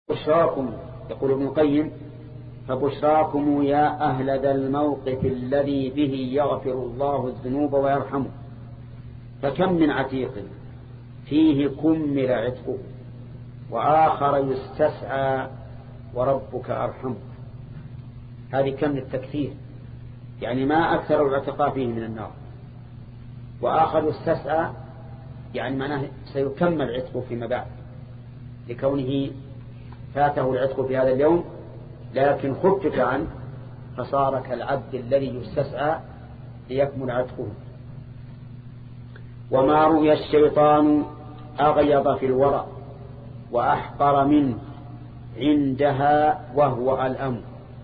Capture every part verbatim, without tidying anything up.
بشراكم، يقول ابن القيم: فبشراكم يا أهل ذا الموقف الذي به يغفر الله الذنوب ويرحمه، فكم من عتيق فيه كمل عتقه وآخر يستسعى وربك أرحمه. هذه كم التكثير، يعني ما أكثر العتقاء فيه من النار. وآخر يستسعى يعني معناه سيكمل عتقه فيما بعد، لكونه فاته العتق في هذا اليوم لكن خفف عنه فصار كالعبد الذي يستسعى ليكمل عتقه. وما رؤي الشيطان أغيض في الورى وأحقر منه عندها وهو الأمر.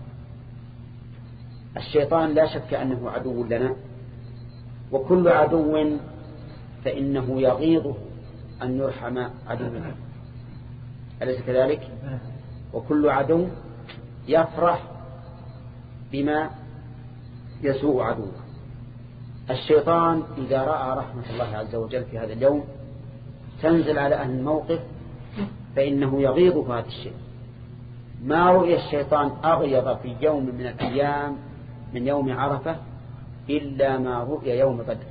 الشيطان لا شك أنه عدو لنا، وكل عدو فإنه يغيظه أن يرحم عدوه، أليس كذلك؟ وكل عدو يفرح بما يسوء عدوه. الشيطان إذا رأى رحمة الله عز وجل في هذا اليوم تنزل على أهل الموقف فإنه يغيظ هذا الشيء. ما رؤي الشيطان أغيظ في يوم من الأيام من يوم عرفة إلا ما رؤي يوم بدر،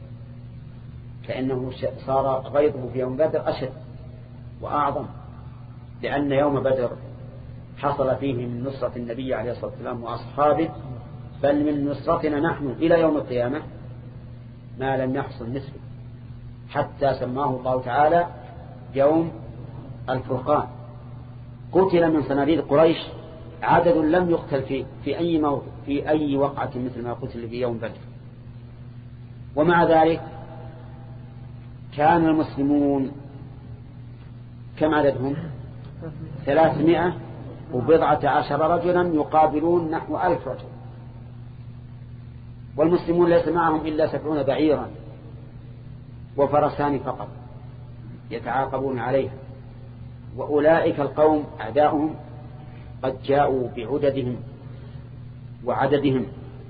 كأنه صار غيظه في يوم بدر أشد وأعظم، لأن يوم بدر حصل فيه من نصرة النبي عليه الصلاة والسلام وأصحابه، بل من نصرتنا نحن إلى يوم القيامة ما لم يحصل مثله، حتى سماه الله تعالى يوم الفرقان. قتل من صناديد قريش عدد لم يقتل في في أي موقع في أي وقعة مثل ما قتل في يوم بدر. ومع ذلك كان المسلمون كم عددهم؟ ثلاثمائة وبضعة عشر رجلا يقابلون نحو ألف رجل، والمسلمون ليس معهم إلا سبعون بعيرا وفرسان فقط يتعاقبون عليها، وأولئك القوم أعداؤهم قد جاءوا بعددهم وعددهم،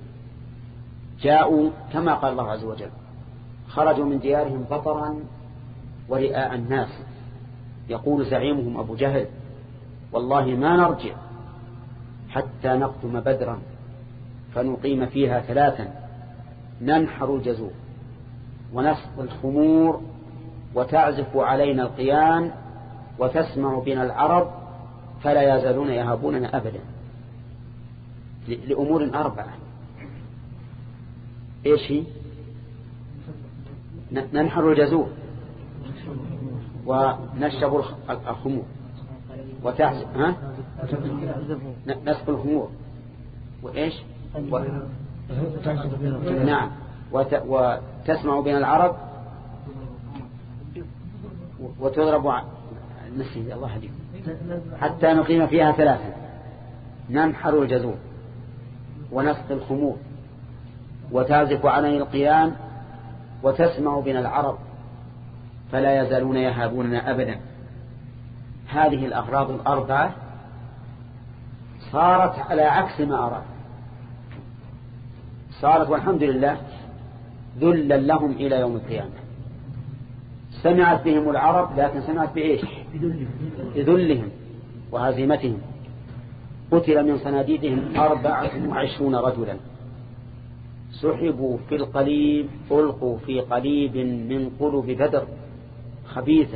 جاءوا كما قال الله عز وجل: خرجوا من ديارهم بطرا ورئاء الناس. يقول زعيمهم أبو جهل: والله ما نرجع حتى نقدم بدرا فنقيم فيها ثلاثا: ننحر الجزور ونسق الخمور وتعزف علينا القيان وتسمع بنا العرب فلا يزالون يهابوننا أبدا. لأمور أربعة. إيش هي؟ ننحر الجزور ونشرب الخمور وتعزف ها نسق الخمور وإيش و... نعم وت... وتسمع بين العرب وتضرب ع... نسي الله عليكم حتى نقيم فيها ثلاثة: ننحر الجزور ونسق الخمور وتعزف علينا القيان وتسمع بنا العرب فلا يزالون يهابوننا أبدا. هذه الأغراض الأربعة صارت على عكس ما أراد، صارت والحمد لله ذلا لهم إلى يوم القيامة. سمعت بهم العرب لكن سمعت بإيش؟ بذلهم وهزيمتهم. قتل من صناديدهم أربعة وعشرون رجلا، سحبوا في القليب ألقوا في قليب من قلوب بدر خبيثة.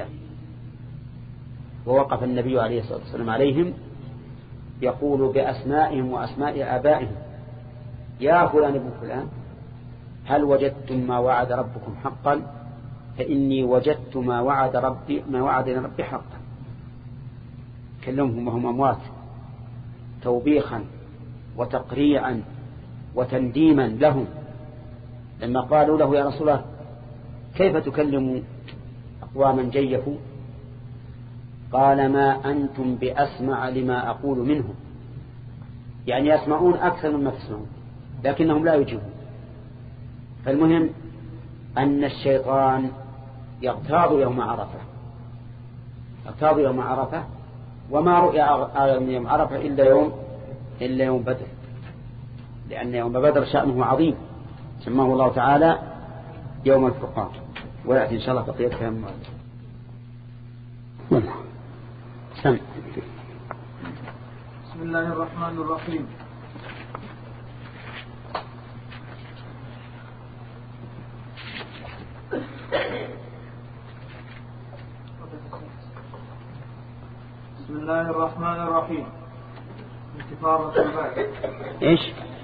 ووقف النبي عليه الصلاة والسلام عليهم يقول بأسمائهم وأسماء آبائهم: يا فلان ابن فلان، هل وجدتم ما وعد ربكم حقا؟ فإني وجدت ما وعد ربي ما وعدنا ربي حقا. كلمهم وهم أموات توبيخا وتقريعا وتنديما لهم، لما قالوا له: يا رسول الله كيف تكلم أقواما جيفوا؟ قال: ما أنتم بأسمع لما أقول منهم، يعني يسمعون أكثر مما تسمعون لكنهم لا يجيبون. فالمهم أن الشيطان يغتاظ يوم عرفة، يغتاظ يوم عرفة، وما رؤيا أغير من يوم عرفة إلا يوم إلا يوم بدر، لأن يوم بدر شأنه عظيم، سماه الله تعالى يوم الفرقان. ويأتي إن شاء الله بقية كلام. سمع الله الرحمن الرحيم. بسم الله الرحمن الرحيم. انتفاضة الباب. ايش؟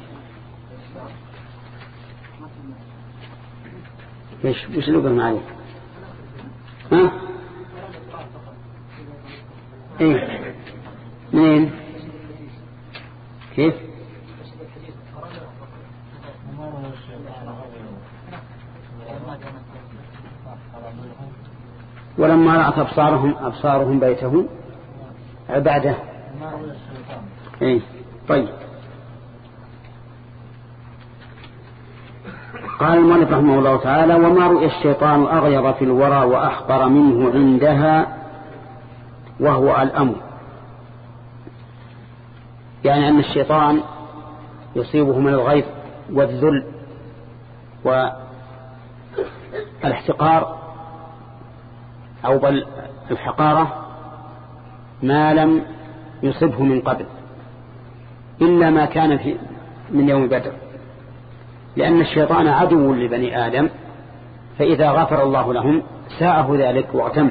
ايش وش اللغة معي؟ ها؟ ايه منين؟ كيف؟ ولما رأت أبصارهم أبصارهم بيته عباده. ايه طيب. قال المؤلف رحمه الله تعالى: وما رؤي الشيطان أغيظ في الورى وأحقر منه عندها وهو الأمر. يعني أن الشيطان يصيبه من الغيظ والذل والاحتقار أو بل الحقارة ما لم يصبه من قبل إلا ما كان في من يوم بدر، لأن الشيطان عدو لبني آدم، فإذا غفر الله لهم ساءه ذلك واغتم.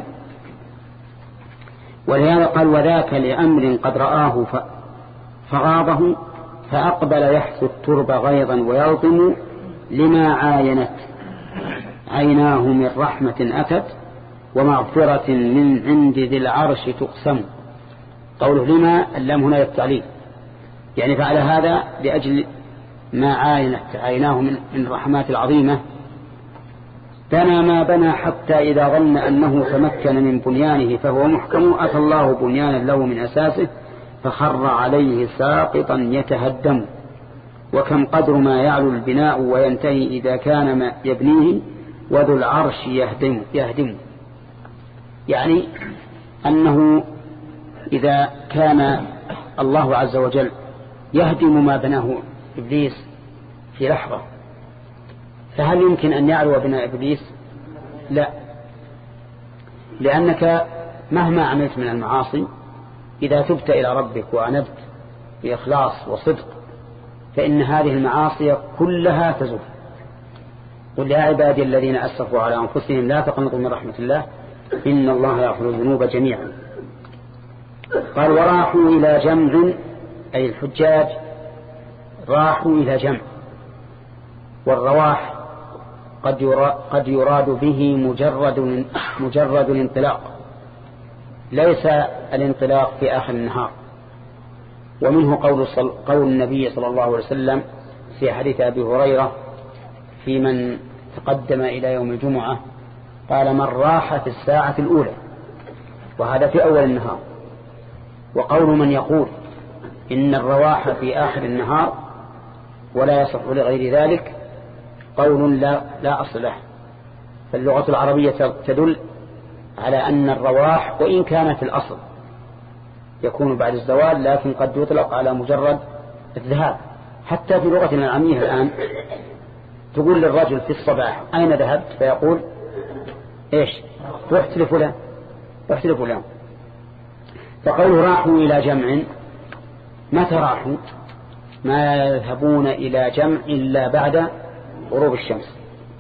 ولهذا قال: وذاك لأمر قد رآه فغاضه فأقبل يحث الترب غيظا ويلطم لما عاينت عيناه من رحمة أتت ومغفرة من عند ذي العرش تقسم. قوله لما اللام هنا للتعليل، يعني فعل هذا لأجل ما عاينت عيناه من الرحمات العظيمة. بنى ما بنى حتى إذا ظن أنه تمكن من بنيانه فهو محكم أتى الله بنيانا له من أساسه فخر عليه ساقطا يتهدم. وكم قدر ما يعلو البناء وينتهي إذا كان ما يبنيه وذو العرش يهدم, يهدم. يعني أنه إذا كان الله عز وجل يهدم ما بناه إبليس في لحظة، فهل يمكن أن يعلو بناء إبليس؟ لا، لأنك مهما عملت من المعاصي إذا تبت إلى ربك وأنبت بإخلاص وصدق فإن هذه المعاصي كلها تزول. قل يا عبادي الذين أسرفوا على أنفسهم لا تقنطوا من رحمة الله إن الله يغفر الذنوب جميعا. قال: وراحوا إلى جمع، أي الحجاج راحوا إلى جمع. والرواح قد يراد, قد يراد به مجرد, مجرد الانطلاق، ليس الانطلاق في آخر النهار. ومنه قول, قول النبي صلى الله عليه وسلم في حديث أبي هريرة في من تقدم إلى يوم الجمعة قال: من راح في الساعة الأولى، وهذا في أول النهار. وقول من يقول إن الرواح في آخر النهار ولا يصح لغير ذلك قول لا, لا أصل له. فاللغة العربية تدل على أن الرواح وإن كانت الأصل يكون بعد الزوال لكن قد يطلق على مجرد الذهاب. حتى في لغتنا العامية الآن تقول للرجل في الصباح أين ذهبت؟ فيقول إيش؟ رحت لفلان، رحت لفلان. فقالوا راحوا إلى جمع، متى راحوا؟ ما يذهبون إلى جمع إلا بعد غروب الشمس.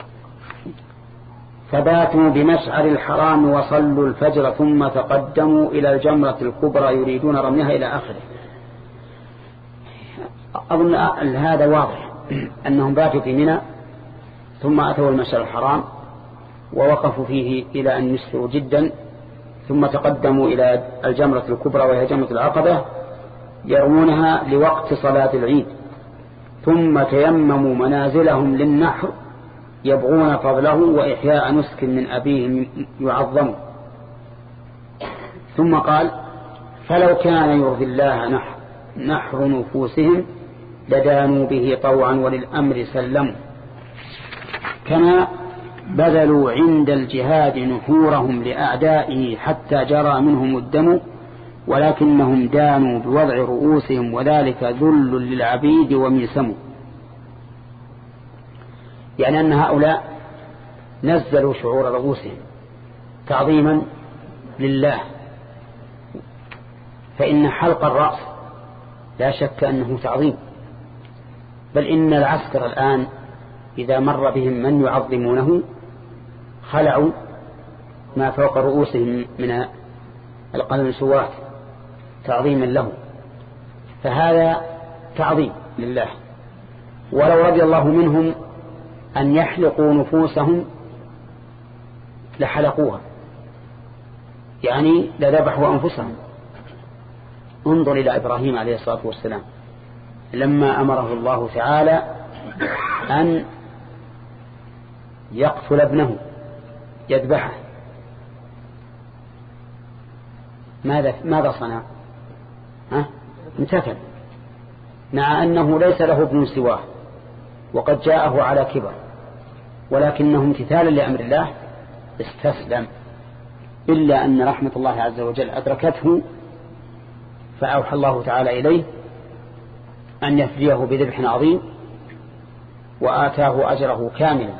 فباتوا بمشعر الحرام وصلوا الفجر ثم تقدموا إلى الجمرة الكبرى يريدون رميها إلى آخره. أظن هذا واضح أنهم باتوا في منى ثم أتوا المشعر الحرام ووقفوا فيه إلى أن يسروا جدا ثم تقدموا إلى الجمرة الكبرى وهي جمرة العقبة يرمونها لوقت صلاة العيد، ثم تيمموا منازلهم للنحر يبغون فضله وإحياء نسك من أبيهم يعظم. ثم قال: فلو كان يرضي الله نحر, نحر نفوسهم لدانوا به طوعا وللأمر سلموا. كما بذلوا عند الجهاد نحورهم لأعدائه حتى جرى منهم الدم ولكنهم دانوا بوضع رؤوسهم وذلك ذل للعبيد وميسم. يعني أن هؤلاء نزلوا شعور رؤوسهم تعظيما لله، فإن حلق الرأس لا شك أنه تعظيم، بل إن العسكر الآن إذا مر بهم من يعظمونه خلعوا ما فوق رؤوسهم من القنصوات تعظيما له، فهذا تعظيم لله. ولو رضي الله منهم أن يحلقوا نفوسهم لحلقوها، يعني لذبحوا أنفسهم. انظر إلى إبراهيم عليه الصلاة والسلام لما أمره الله تعالى أن يقتل ابنه يذبحه، ماذا ماذا صنع؟ ها؟ امتثل، مع أنه ليس له ابن سواه وقد جاءه على كبر، ولكنه امتثالا لأمر الله استسلم، إلا أن رحمة الله عز وجل أدركته فأوحى الله تعالى إليه أن يفديه بذبح عظيم وآتاه أجره كاملا.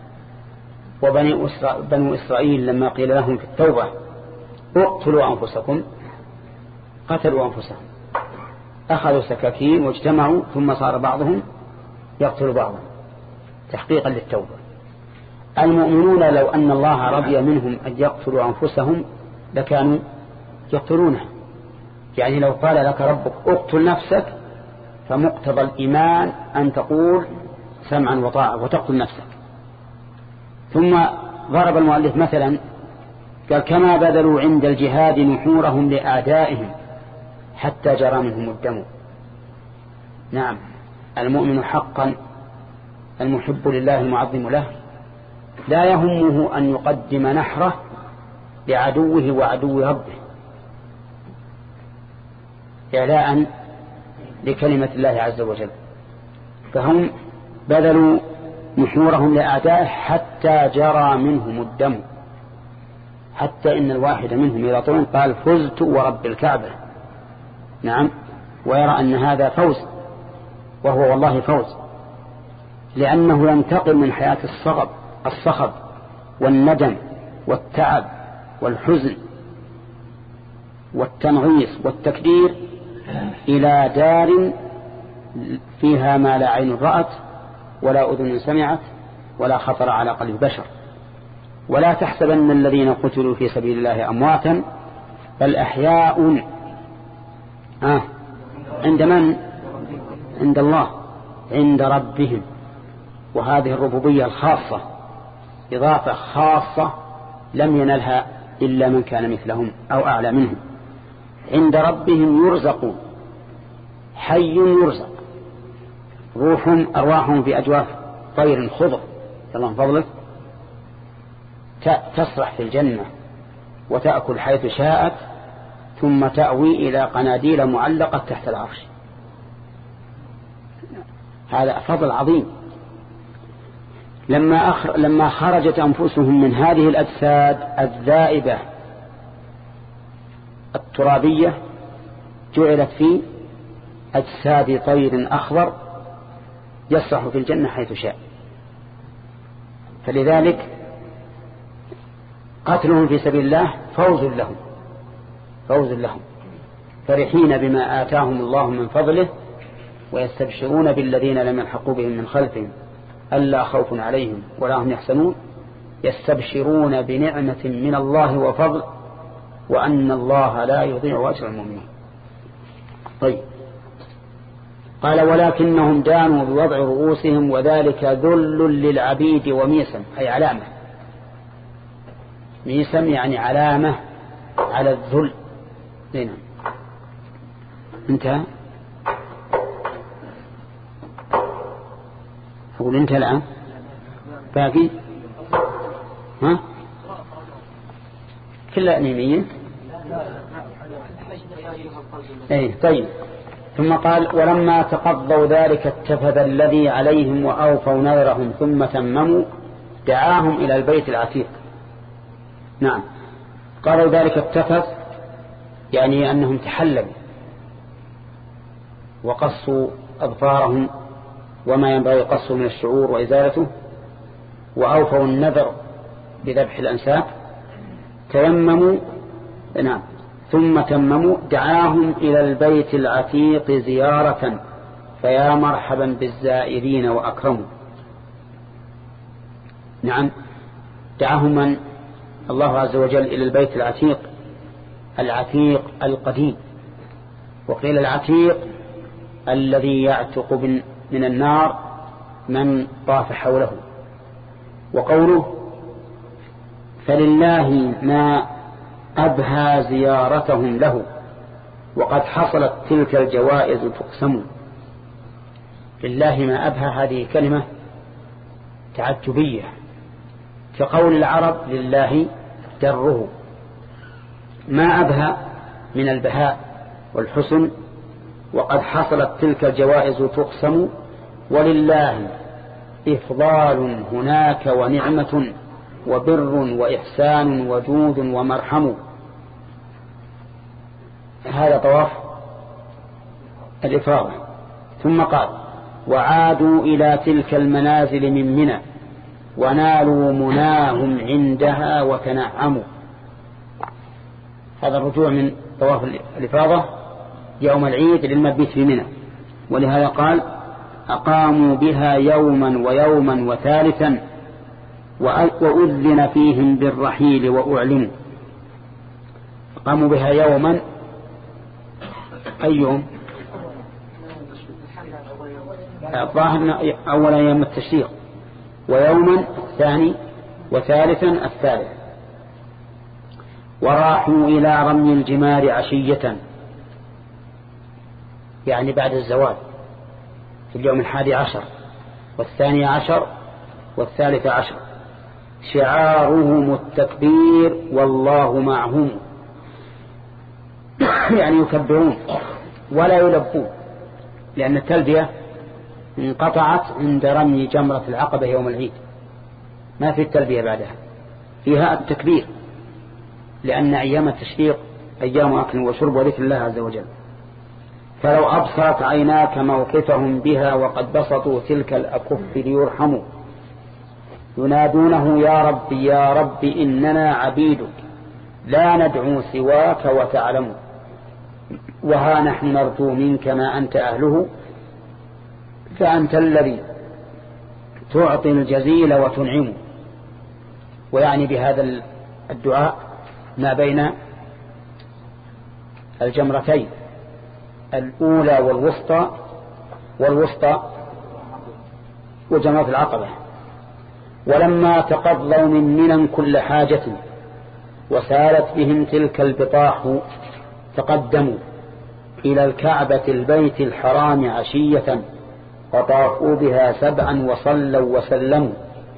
وبنو إسرائيل لما قيل لهم في التوبة اقتلوا أنفسكم قتلوا أنفسهم، أخذوا سكاكين واجتمعوا، ثم صار بعضهم يقتل بعضا تحقيقا للتوبة. المؤمنون لو أن الله رضي منهم أن يقتلوا أنفسهم لكانوا يقتلونها، يعني لو قال لك ربك اقتل نفسك فمقتضى الإيمان أن تقول سمعا وطاعة وتقتل نفسك. ثم ضرب المؤلف مثلا قال كما بذلوا عند الجهاد نحورهم لأعدائهم حتى جرى منهم الدم. نعم، المؤمن حقا المحب لله المعظم له لا يهمه أن يقدم نحره لعدوه وعدو ربه إعلاء لكلمة الله عز وجل، فهم بذلوا نحورهم لأعدائه حتى جرى منهم الدم، حتى إن الواحد منهم إذا طول قال فزت ورب الكعبة. نعم، ويرى أن هذا فوز، وهو والله فوز، لأنه ينتقل من حياة الصغب الصخب والندم والتعب والحزن والتنغيص والتكدير إلى دار فيها ما لا عين رأت ولا أذن سمعت ولا خطر على قلب بشر. ولا تحسبن الذين قتلوا في سبيل الله أمواتا بل أحياء آه عند من؟ عند الله، عند ربهم. وهذه الربوبية الخاصة إضافة خاصة لم ينلها إلا من كان مثلهم أو أعلى منهم. عند ربهم يرزقون، حي يرزق، روحهم أرواحهم في أجواف طير خضر الله من فضلك تسرح في الجنة وتأكل حيث شاءت ثم تأوي إلى قناديل معلقة تحت العرش. هذا فضل عظيم. لما, أخر لما خرجت أنفسهم من هذه الأجساد الذائبة الترابية جعلت في أجساد طير أخضر يسرح في الجنة حيث شاء. فلذلك قتلهم في سبيل الله فوز لهم فوز لهم فرحين بما آتاهم الله من فضله ويستبشرون بالذين لم يلحقوا بهم من خلفهم ألا خوف عليهم ولا هم يحزنون يستبشرون بنعمة من الله وفضل وأن الله لا يضيع أجر المؤمنين. طيب، قال ولكنهم دانوا بوضع رؤوسهم وذلك ذل للعبيد وميسم، أي علامة. ميسم يعني علامة على الذل. هنا انتهى، أقول انتهى الآن باقي ها كلها أنيمية. ايه طيب. ثم قال ولما تقضوا ذلك اتفذ الذي عليهم وأوفوا نذرهم ثم تمموا دعاهم إلى البيت العتيق. نعم، قالوا ذلك اتفذ يعني أنهم تحللوا وقصوا أظفارهم وما ينبغي قصه من الشعور وإزالته، وأوفوا النذر بذبح الأنساب، تيمموا. نعم، ثم تمموا دعاهم إلى البيت العتيق زيارة فيا مرحبا بالزائرين وأكرموا. نعم، دعاهم من الله عز وجل إلى البيت العتيق، العتيق القديم، وقيل العتيق الذي يعتق من النار من طاف حوله. وقوله فلله ما أبهى زيارتهم له وقد حصلت تلك الجوائز تقسم. لله ما أبهى هذه كلمة تعجبية، كقول العرب لله دره. ما أبهى من البهاء والحسن، وقد حصلت تلك الجوائز تقسم، ولله إفضال هناك ونعمة وبر وإحسان وجود ومرحم. هذا طواف الإفاضة. ثم قال وعادوا إلى تلك المنازل من منى ونالوا مناهم عندها وتنعموا. هذا الرجوع من طواف الإفاضة يوم العيد للمبيت في منى، ولهذا قال أقاموا بها يوما ويوما وثالثا وأذن فيهم بالرحيل وأعلنوا. أقاموا بها يوما، أي يوم؟ الظاهر أول أيام التشريق، ويوما الثاني، وثالثا الثالث. وراحوا إلى رمي الجمار عشية، يعني بعد الزوال في اليوم الحادي عشر والثاني عشر والثالث عشر. شعارهم التكبير والله معهم، يعني يكبرون ولا يلبون، لأن التلبية انقطعت عند رمي جمرة العقبة يوم العيد، ما في التلبية بعدها، فيها التكبير، لأن أيام التشريق أيام أكل وشرب وذكر الله عز وجل. فلو أبصرت عيناك موقفهم بها وقد بسطوا تلك الأكف ليرحموا. ينادونه يا رب يا رب إننا عبيدك لا ندعو سواك وتعلم، وها نحن نرجو منك ما أنت أهله فأنت الذي تعطي الجزيل وتنعم. ويعني بهذا الدعاء ما بين الجمرتين الأولى والوسطى والوسطى وجمرة العقبة. ولما تقضوا من منى كل حاجة وسالت بهم تلك البطاح تقدموا إلى الكعبة البيت الحرام عشية وطافوا بها سبعا وصلوا وسلموا.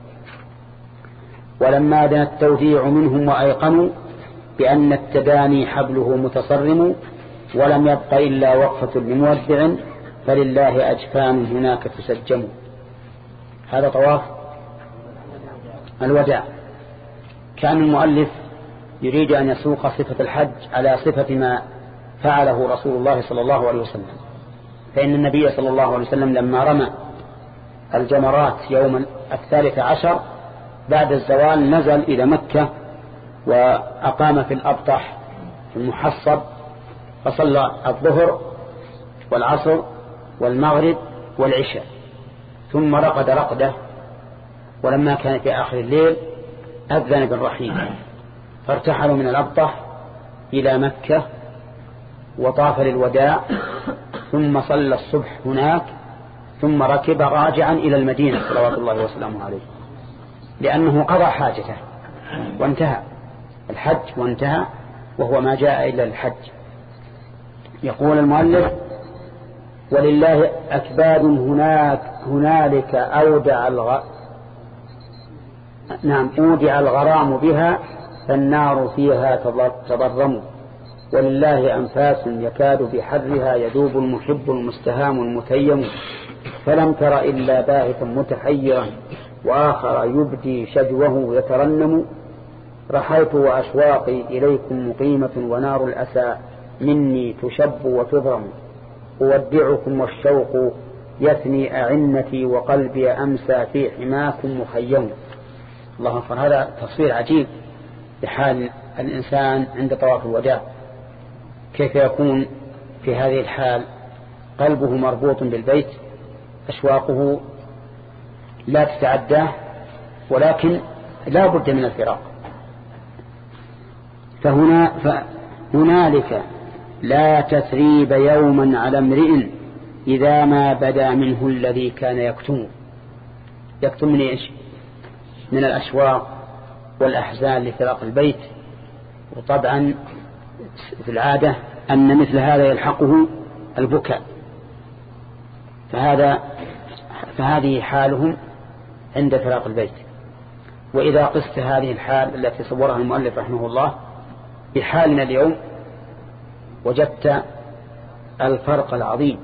ولما دنا التوديع منهم وأيقنوا بأن التداني حبله متصرم ولم يبق إلا وقفة لمودع فلله أجفان هناك تسجم. هذا طواف الوداع. كان المؤلف يريد أن يسوق صفة الحج على صفة ما فعله رسول الله صلى الله عليه وسلم، فإن النبي صلى الله عليه وسلم لما رمى الجمرات يوم الثالث عشر بعد الزوال نزل إلى مكة وأقام في الأبطح في المحصب فصلى الظهر والعصر والمغرب والعشاء، ثم رقد رقده، ولما كان في آخر الليل أذن بالرحيل، فارتحلوا من الأبطح إلى مكة وطاف للوداع، ثم صلى الصبح هناك، ثم ركب راجعا إلى المدينة صلوات الله وسلامه عليه، لأنه قضى حاجته وانتهى الحج وانتهى، وهو ما جاء إلا الحج. يقول المؤلف ولله أكباد هناك هنالك أودع الغ... نعم أودع الغرام بها فالنار فيها تضرم، ولله أنفاس يكاد بحرها يذوب المحب المستهام المتيم، فلم تر إلا باهتا متحيرا وآخر يبدي شجوه يترنم، رحلت وأشواقي إليكم مقيمة ونار الأسى مني تشب وتضرم، أودعكم والشوق يثني أعنتي وقلبي أمسى في حماكم مخيم. الله أكبر. هذا تصوير عجيب لحال الإنسان عند طواف الوداع، كيف يكون في هذه الحال قلبه مربوط بالبيت، أشواقه لا تتعداه، ولكن لا بد من الفراق. فهنا فهنالك لا تثريب يوما على امرئ إذا ما بدا منه الذي كان يكتمه. يكتم من إيش؟ من الأشواق والأحزان لفراق البيت. وطبعا في العادة أن مثل هذا يلحقه البكاء، فهذا فهذه حالهم عند فراق البيت. وإذا قست هذه الحال التي صورها المؤلف رحمه الله بحالنا اليوم وجدت الفرق العظيم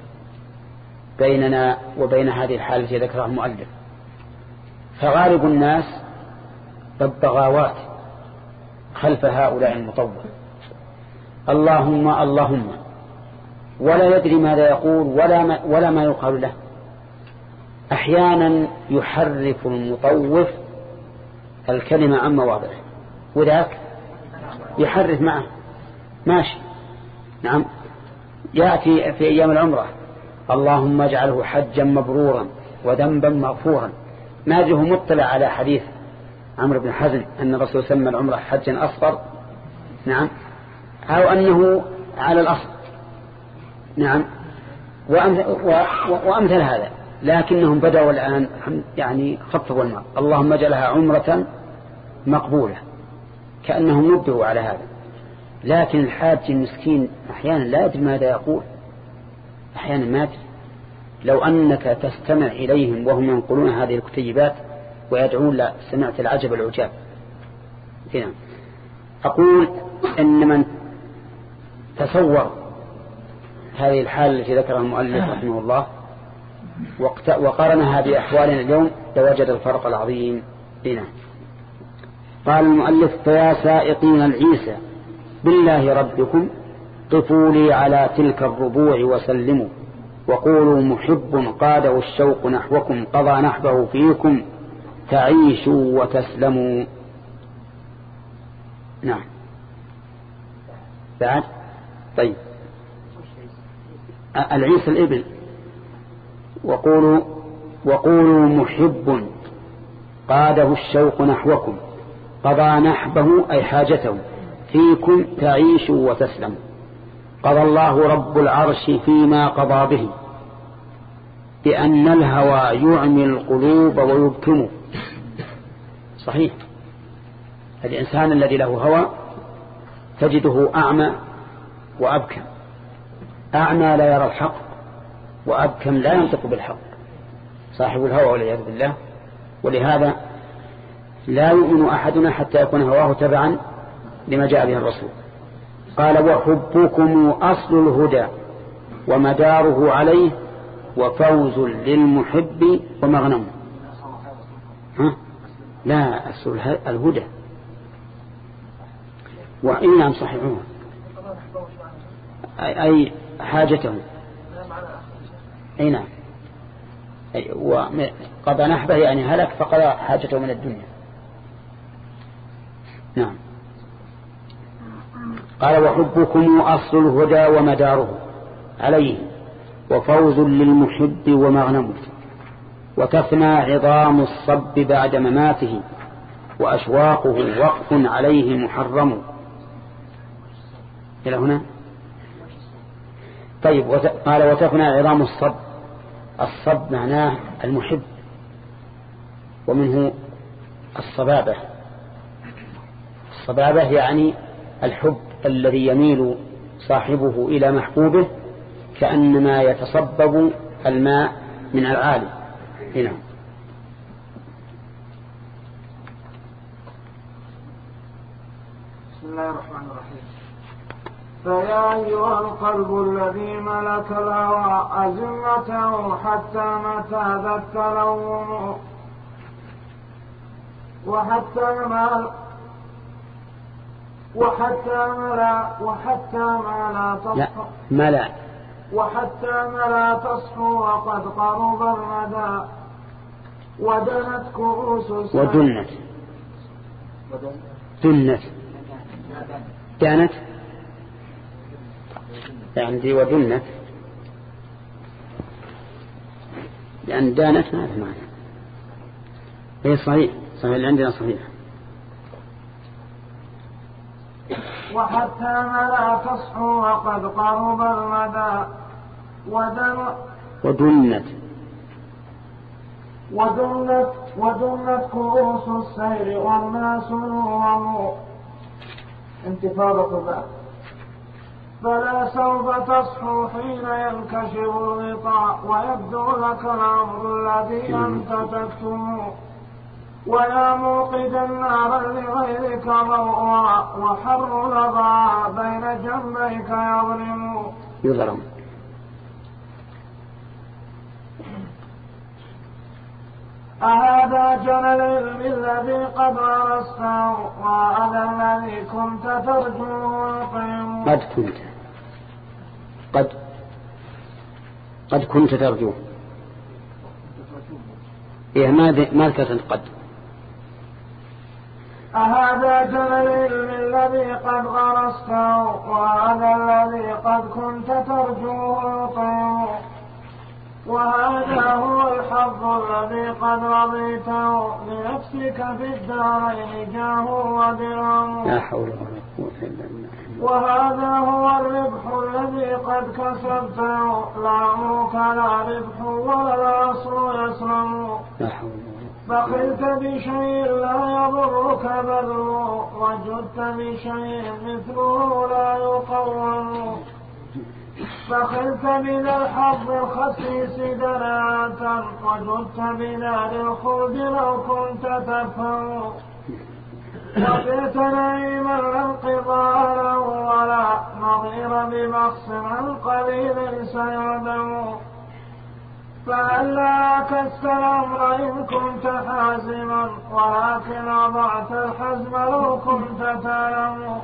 بيننا وبين هذه الحالة التي ذكرها المؤلف. فغالب الناس ببغاوات خلف هؤلاء المطوع، اللهم اللهم، ولا يدري ماذا يقول ولا ما, ولا ما يقال له. أحيانا يحرف المطوف الكلمة عن مواضعه، وذاك يحرف معه ماشي. نعم، يأتي في أيام العمرة اللهم اجعله حجا مبرورا وذنبا مغفورا. ما أدري هو مطلع على حديث عمرو بن حزم أن الرسول سمى العمرة حجا أصغر، نعم، أو أنه على الأصل، نعم، وأمثل هذا. لكنهم بدأوا الآن يعني خففوا الماء، اللهم اجعلها عمرة مقبولة، كأنهم نبهوا على هذا. لكن الحاج المسكين أحيانا لا يدري ماذا يقول، أحيانا ما يدري. لو أنك تستمع إليهم وهم ينقلون هذه الكتيبات ويدعون لا سمعت العجب العجاب. هنا أقول إن من تصور هذه الحالة التي ذكرها المؤلف رحمه الله وقارنها بأحوالنا اليوم لوجد الفرق العظيم هنا. قال المؤلف فيا سائقين العيسى بالله ربكم قفوا لي على تلك الربوع وسلموا، وقولوا محب قاده الشوق نحوكم قضى نحبه فيكم تعيشوا وتسلموا. نعم بعد. طيب العيسى الإبل. وقولوا وقولوا محب قاده الشوق نحوكم قضى نحبه أي حاجته فيكم تعيشوا وتسلموا. قضى الله رب العرش فيما قضى به بأن الهوى يعمي القلوب ويبكم. صحيح، الإنسان الذي له هوى تجده أعمى وأبكم. أعمى لا يرى الحق، وأبكم لا ينطق بالحق، صاحب الهوى والعياذ بالله. ولهذا لا يؤمن أحدنا حتى يكون هواه تبعا لما جاء به الرسول. قال وحبكم أصل الهدى ومداره عليه وفوز للمحب ومغنم. ها؟ لا، أصل الهدى وإن نعم صحيحون أي حاجته. أي نعم، وقضى نحبه يعني هلك فقضى حاجته من الدنيا. نعم. قال وحبكم أصل الهدى ومداره عليه وفوز للمحب ومغنم، وتفنى عظام الصب بعد مماته وأشواقه وقف عليه محرم. إلى هنا. طيب قال وتفنى عظام الصب. الصب معناه المحب، ومنه الصبابة. الصبابة يعني الحب الذي يميل صاحبه إلى محبوبه كأنما يتصبب الماء من العالي. هنا بسم الله الرحمن الرحيم. فيا أيها القلب الذي ملك الهوى أزمته حتى متى ذا التلوم وحتى ما وحتى ملا وحتى ما لا تصحو ملا وحتى ما لا تصحو وقد قرب المدى ودنت كؤوس ودنت دنت دانت عندي ودنت، لأن دانت ما في معنى. هي صحيح صحيح اللي عندنا صحيح. وحتى لا تصحو وقد قرب المدى ودن ودنت ودنت ودنت كؤوس السير والناس نوم انتفاضة بعد فلا سوف تصحو حين ينكشف الغطاء ويبدو لك الأمر الذي أنت تكتم ويا موقد النار لغيرك ضوءا وحر لظى بين جنبيك يظلم يظلم. أهذا جنى العلم الذي قد غرسته وهذا الذي كنت ترجوه يقيم قد كنت قد قد كنت ترجوه. إيه ما ما كانت قد. أهذا جنى العلم الذي قد غرسته وهذا الذي قد كنت ترجوه يقيم وهذا هو الحظ الذي قد رضيته لنفسك في الدارين جاه ودرهم لا حول ولا قوة إلا بالله. وهذا هو الربح الذي قد كسبته لا عمرك لا ربح ولا الأصل يسلم. لا حول ولا بخلت بشيء لا يضرك بذله وجدت بشيء مثله لا يقوم. فخلت من الحظ الخسيس دناة وجدت بنار الخلد لو كنت تفهم. وبئت نعيما انقضاء ولا نظير بمخص عن قليل سيعدم. فهلا كست الأمر إن كنت حازما ولكن أضعت الحزم لو كنت تعلم.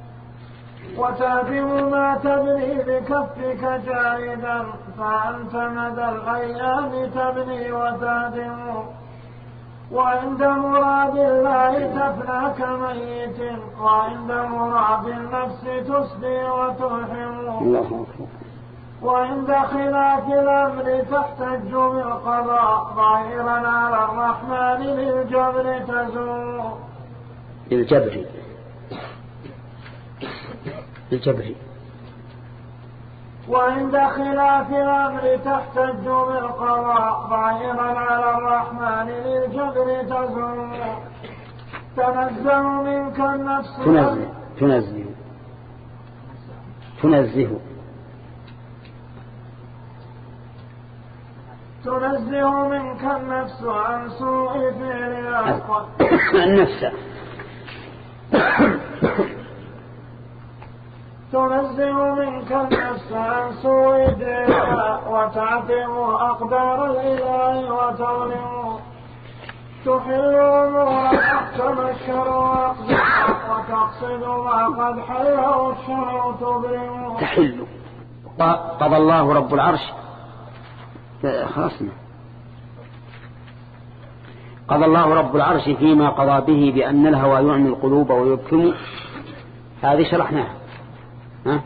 وتهدم ما تبني بكفك جاهدا فأنت مدى الأيام تبني وتهدم. وعند مراد الله تفنى كميت وعند مراد النفس تسدي وتلحم. وعند خلاف الأمر تحتج بالقضاء ظاهرا على الرحمن للجبر تزول. للجبر الجبري. وعند خلاف الأمر تحتج بالقضاء ظاهرا على الرحمن للجبر تزول. تنزه منك النفس تنزه تنزه تنزه تنزه منك النفس عن سوء فعلها النفس تنزه منك النفس عن سوء دينها وتعتم أقدار الإله وتظلم. تحل أمورا تحكم الشرع وتقصد ما قد حله الشرع تبرم. تحل قضى الله رب العرش خلصنا. قضى الله رب العرش فيما قضى به بأن الهوى يعمي القلوب ويبكم. هذه شرحناها. ها؟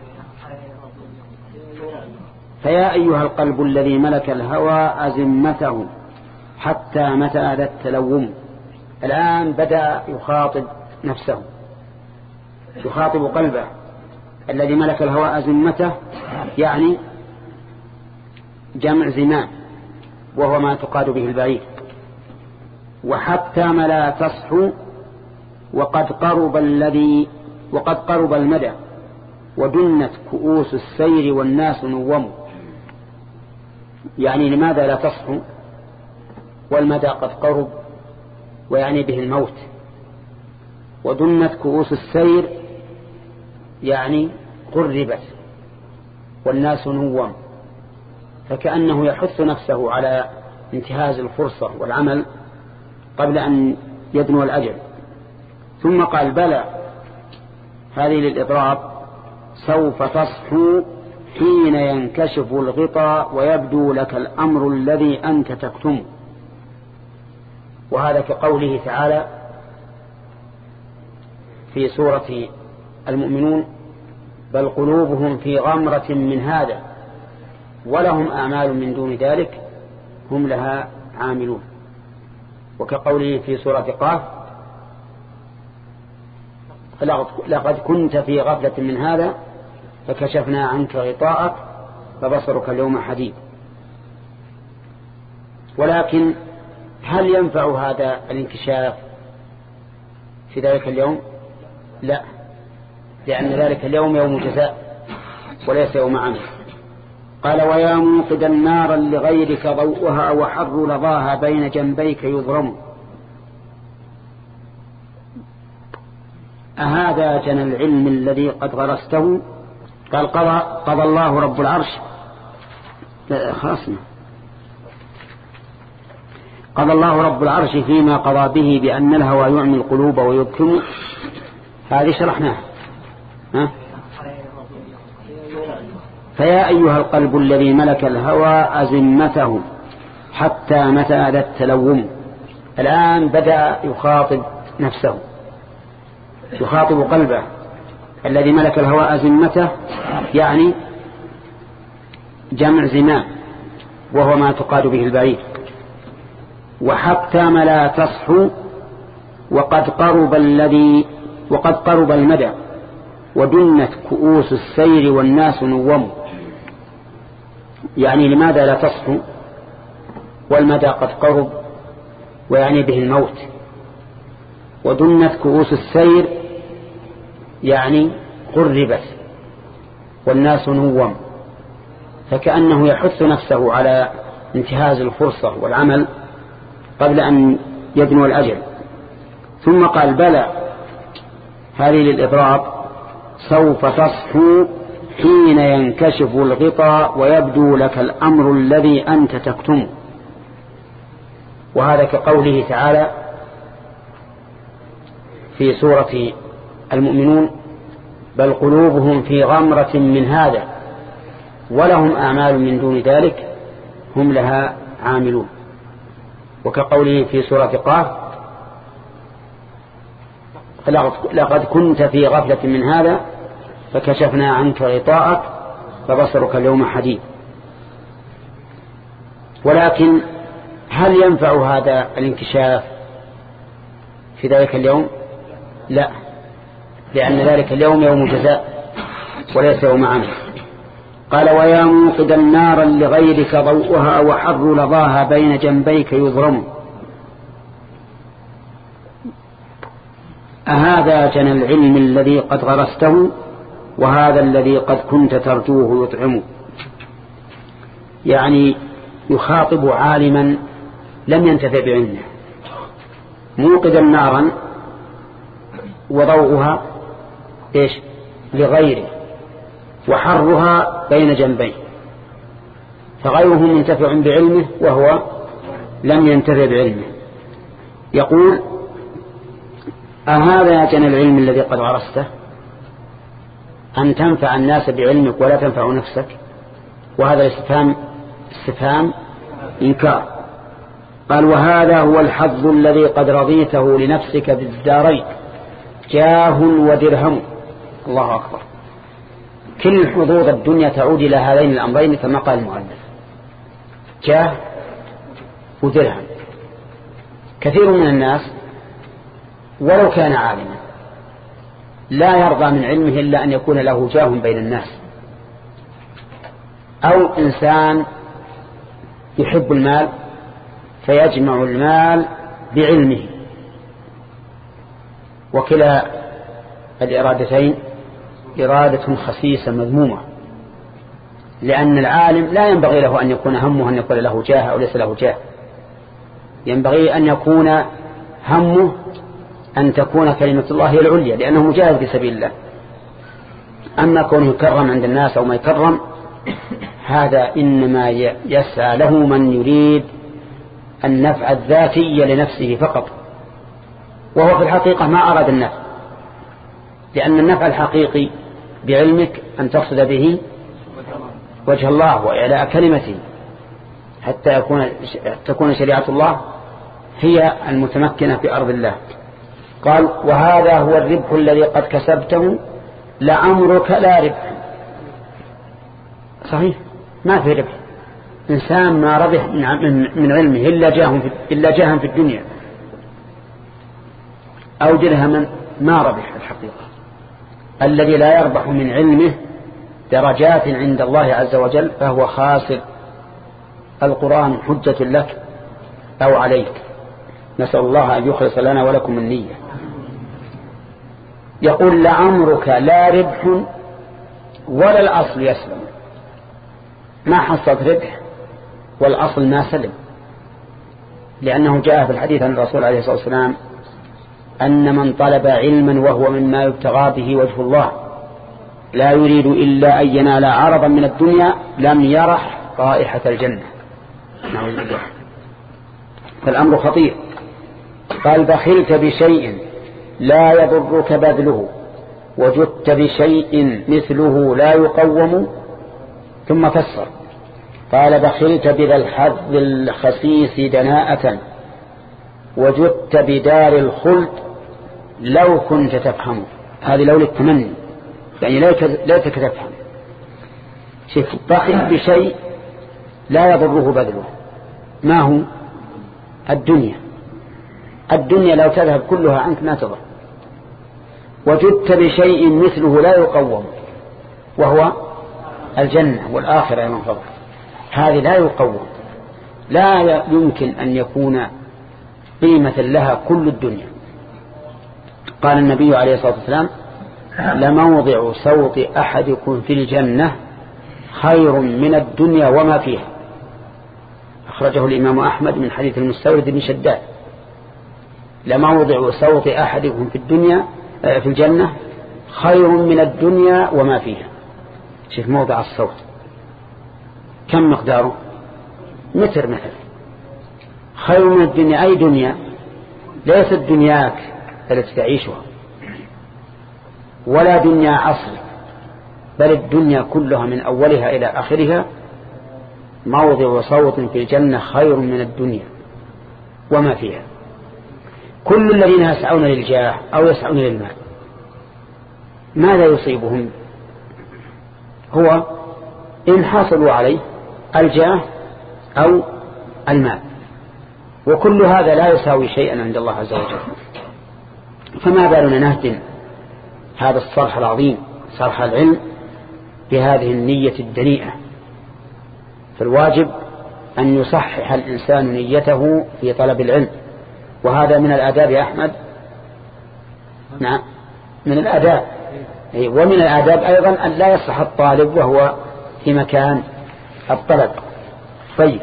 فيا أيها القلب الذي ملك الهوى أزمته حتى متى ذا التلوم. الآن بدأ يخاطب نفسه يخاطب قلبه الذي ملك الهوى أزمته يعني جمع زمان وهو ما تقاد به البعير. وحتى ما لا تصحو وقد قرب الذي وقد قرب المدى ودنت كؤوس السير والناس نوم. يعني لماذا لا تصحو والمدى قد قرب ويعني به الموت. ودنت كؤوس السير يعني قربت والناس نوم. فكأنه يحث نفسه على انتهاز الفرصة والعمل قبل أن يدنو الأجل. ثم قال بلى هذه للإضراب سوف تصحو حين ينكشف الغطاء ويبدو لك الأمر الذي أنت تكتم. وهذا كقوله تعالى في سورة المؤمنون بل قلوبهم في غمرة من هذا ولهم أعمال من دون ذلك هم لها عاملون. وكقوله في سورة قاف لقد كنت في غفلة من هذا فكشفنا عنك غطاءك فبصرك اليوم حديد. ولكن هل ينفع هذا الانكشاف في ذلك اليوم؟ لا، لأن ذلك اليوم يوم جزاء وليس يوم عمل. قال ويا موقدا نارا لغيرك ضوءها وحر لظاها بين جنبيك يضرم أهذا جنى العلم الذي قد غرسته. قال قضى, قضى الله رب العرش خلاصنا قضى الله رب العرش فيما قضى به بأن الهوى يعمي القلوب ويبكم. هذه شرحناها. ها؟ فيا أيها القلب الذي ملك الهوى أزمته حتى متى ذا التلوم. الآن بدأ يخاطب نفسه، يخاطب قلبه الذي ملك الهوى أزمته، يعني جمع زمام وهو ما تقاد به البعير. وحتى ما لا تصحو وقد قرب الذي وقد قرب المدى ودنت كؤوس السير والناس نوم. يعني لماذا لا تصحو والمدى قد قرب، ويعني به الموت. ودنت كؤوس السير يعني قربت والناس نوم، فكأنه يحث نفسه على انتهاز الفرصة والعمل قبل أن يدنو الأجل. ثم قال بلى، هذه للإضراب، سوف تصحو حين ينكشف الغطاء ويبدو لك الأمر الذي أنت تكتمه. وهذا كقوله تعالى في سورة المؤمنون بل قلوبهم في غمرة من هذا ولهم أعمال من دون ذلك هم لها عاملون. وكقوله في سورة قاف لقد كنت في غفلة من هذا فكشفنا عنك غطاءك فبصرك اليوم حديد. ولكن هل ينفع هذا الانكشاف في ذلك اليوم؟ لا، لأن ذلك اليوم يوم جزاء وليس يوم عمل. قال ويا موقدا نارا لغيرك ضوءها وحر لظاها بين جنبيك يضرم أهذا جنى العلم الذي قد غرسته وهذا الذي قد كنت ترجوه يطعم. يعني يخاطب عالما لم ينتفع بعلمه. موقدا نارا وضوءها إيش لغيره وحرها بين جنبيه، فغيره منتفع بعلمه وهو لم ينتفع بعلمه. يقول أهذا جنى العلم الذي قد غرسته، أن تنفع الناس بعلمك ولا تنفع نفسك. وهذا الاستفهام استفهام إنكار. قال وهذا هو الحظ الذي قد رضيته لنفسك بالدارين جاه ودرهم. الله أكبر. كل حظوظ الدنيا تعود إلى هذين الأمرين كما قال المؤلف، جاه ودرهم. كثير من الناس ولو كان عالما لا يرضى من علمه إلا أن يكون له جاه بين الناس، أو إنسان يحب المال فيجمع المال بعلمه. وكلا الإرادتين إرادة خسيسة مذمومة، لأن العالم لا ينبغي له أن يكون همه أن يكون له جاه أو ليس له جاه. ينبغي أن يكون همه أن تكون كلمة الله هي العليا، لأنه مجاهد في سبيل الله. أما كونه يكرم عند الناس أو ما يكرم، هذا إنما يسعى له من يريد النفع الذاتي لنفسه فقط، وهو في الحقيقة ما أراد النفع، لأن النفع الحقيقي بعلمك أن تقصد به وجه الله وإعلاء كلمته حتى يكون تكون شريعة الله هي المتمكنة في أرض الله. قال وهذا هو الربح الذي قد كسبته لعمرك لا ربح. صحيح، ما في ربح. إنسان ما ربح من علمه إلا جاهم في, إلا جاهم في الدنيا أو درهما، ما ربح الحقيقة. الذي لا يربح من علمه درجات عند الله عز وجل فهو خاسر. القرآن حجة لك أو عليك. نسأل الله أن يخلص لنا ولكم النية. يقول لعمرك لا ربح ولا الأصل يسلم. ما حصلت ربح والأصل ما سلم، لأنه جاء في الحديث عن الرسول عليه الصلاة والسلام أن من طلب علما وهو مما يبتغى به وجه الله لا يريد إلا أن ينال عرضا من الدنيا لم يرح رائحة الجنة. نعوذ بالله. فالأمر خطير. قال بخلت بشيء لا يضرك بذله وجدت بشيء مثله لا يقوم. ثم فسر قال بخلت بذا الحظ الخسيس دناءة وجدت بدار الخلد لو كنت تفهم. هذه لو للتمني، يعني ليتك تفهم. شوف، بخل بشيء لا يضره بذله. ما هو؟ الدنيا. الدنيا لو تذهب كلها عنك ما تضر. وجدت بشيء مثله لا يقوم وهو الجنة والآخرة من فضل. هذه لا يقوم، لا يمكن أن يكون قيمة لها كل الدنيا. قال النبي عليه الصلاة والسلام لموضع صوت أحدكم في الجنة خير من الدنيا وما فيها. أخرجه الإمام أحمد من حديث المستورد بن شداد. لموضع صوت أحدكم في الدنيا في الجنة خير من الدنيا وما فيها. شوف موضع الصوت كم مقداره؟ متر مثل. خير من الدنيا أي دنيا؟ ليست دنياك التي تعيشها ولا دنيا عصرك، بل الدنيا كلها من أولها إلى آخرها. موضع صوت في الجنة خير من الدنيا وما فيها. كل الذين يسعون للجاه أو يسعون للمال ماذا يصيبهم؟ هو إن حصلوا عليه الجاه أو المال، وكل هذا لا يساوي شيئا عند الله عز وجل. فما بالنا نهدم هذا الصرح العظيم، صرح العلم، بهذه النية الدنيئة. فالواجب أن يصحح الإنسان نيته في طلب العلم، وهذا من الآداب يا أحمد. نعم من الآداب. ومن الآداب أيضا أن لا يصح الطالب وهو في مكان الطلب. طيب،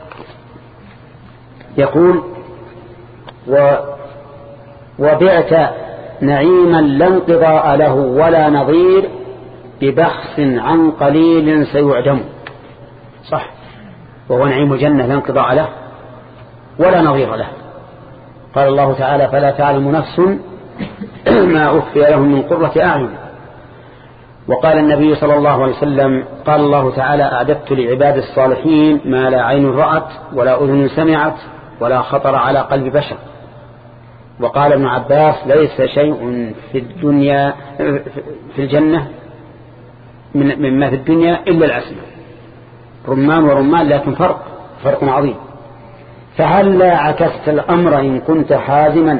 يقول و وبعت نعيما لا انقضاء له ولا نظير ببخس عن قليل سيعدم. صح، وهو نعيم الجنة لا انقضاء له ولا نظير له. قال الله تعالى فلا تعلم نفس ما أخفي لهم من قرة أعين. وقال النبي صلى الله عليه وسلم قال الله تعالى أعددت لعباد الصالحين ما لا عين رأت ولا أذن سمعت ولا خطر على قلب بشر. وقال ابن عباس ليس شيء في الدنيا في الجنة مما في الدنيا إلا العسل. رمان ورمان لكن فرق فرق عظيم. فهل لا عكست الأمر إن كنت حازما؟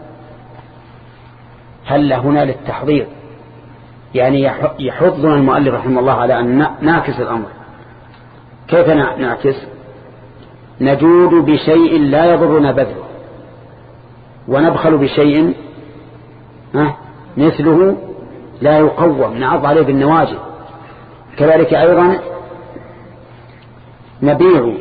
هل هنا للتحضير، يعني يحضنا المؤلف رحمه الله على أن نعكس الأمر. كيف نعكس؟ نجود بشيء لا يضرنا بذله ونبخل بشيء مثله لا يقوم، نعض عليه بالنواجذ. كذلك أيضا نبيع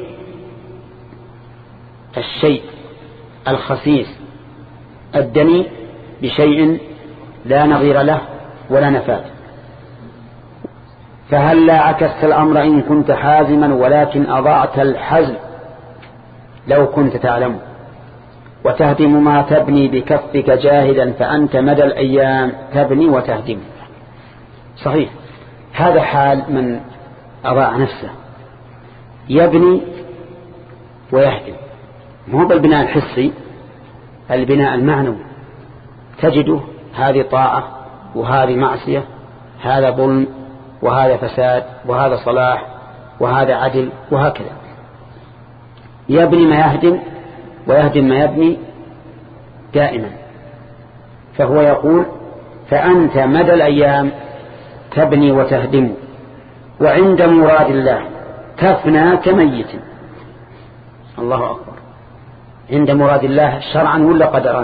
الشيء الخسيس الدني بشيء لا نظير له ولا نفاد. فهل لا عكست الأمر إن كنت حازما ولكن أضعت الحزم لو كنت تعلم وتهدم ما تبني بكفك جاهدا فأنت مدى الأيام تبني وتهدم. صحيح، هذا حال من أضاع نفسه، يبني ويهدم. مو بالبناء الحسي، البناء المعنوي. تجده هذه طاعة وهذه معصية، هذا ظلم وهذا فساد وهذا صلاح وهذا عدل وهكذا. يبني ما يهدم ويهدم ما يبني دائما. فهو يقول فأنت مدى الأيام تبني وتهدم، وعند مراد الله تفنى كميت. الله أكبر. عند مراد الله شرعا ولا قدرا؟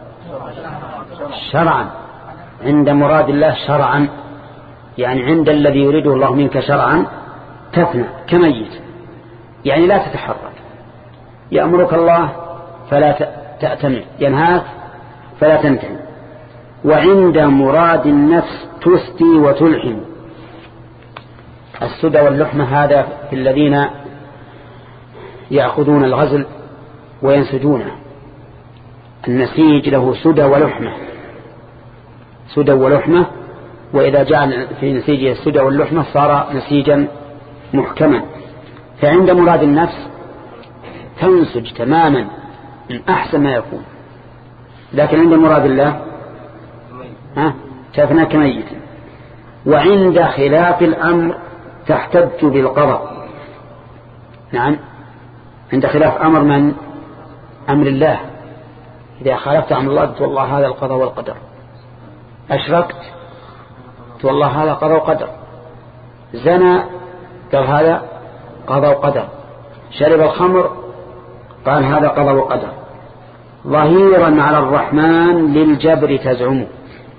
شرعا. عند مراد الله شرعا، يعني عند الذي يريده الله منك شرعا تفنى كميت، يعني لا تتحرك. يأمرك الله فلا تأتمع، ينهاك فلا تنتهي. وعند مراد النفس تسدي وتلحم. السدى واللحمة هذا في الذين يأخذون الغزل وينسجونه. النسيج له سدى ولحمة، سدى ولحمة، وإذا جعل في نسيجه السدى واللحمة صار نسيجا محكما. فعند مراد النفس تنسج تماما من أحسن ما يكون، لكن عند مراد الله ها تفنى كميت. وعند خلاف الأمر تحتج بالقضاء. نعم، عند خلاف أمر من؟ أمر الله. إذا خالفت أمر الله قلت والله هذا القضاء والقدر. أشركت قلت والله هذا قضاء وقدر. زنى قال هذا قضاء وقدر. شرب الخمر قال هذا قضاء وقدر. ظهيرا على الرحمن للجبر تزعمه.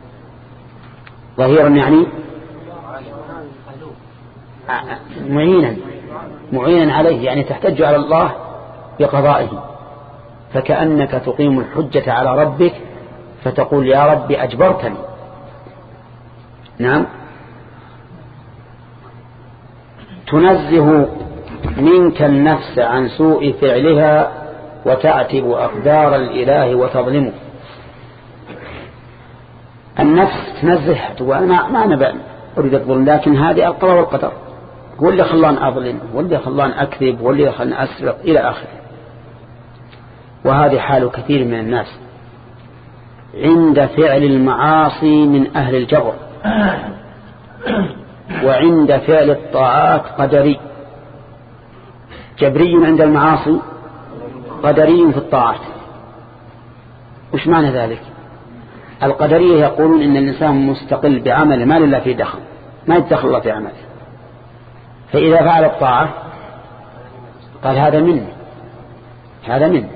ظهيرا يعني معينا معينا عليه، يعني تحتج على الله بقضائه. فكأنك تقيم الحجة على ربك فتقول يا رب أجبرتني. نعم. تنزه منك النفس عن سوء فعلها وتعتب أقدار الإله وتظلمه. النفس تنزه وأنا ما أنا أريد الظلم، لكن هذه القضاء والقدر، هو اللي خلان أظلم، هو اللي خلان أكذب، هو اللي خلان أسرق إلى آخره. وهذه حال كثير من الناس عند فعل المعاصي من أهل الجبر، وعند فعل الطاعات قدري. جبري عند المعاصي، قدري في الطاعات. وش معنى ذلك؟ القدرية يقولون إن الإنسان مستقل بعمله، ما لله فيه دخل، ما يدخل الله في عمله. فإذا فعل الطاعة قال هذا مني، هذا مني،